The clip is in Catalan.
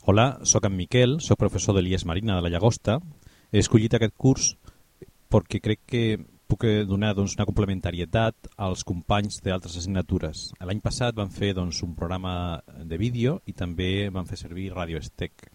Hola, sóc en Miquel, sóc professor de l'IES Marina de la Llagosta. He escollit aquest curs perquè crec que puc donar una complementarietat als companys d'altres assignatures. L'any passat vam fer un programa de vídeo i també vam fer servir Radio Estec.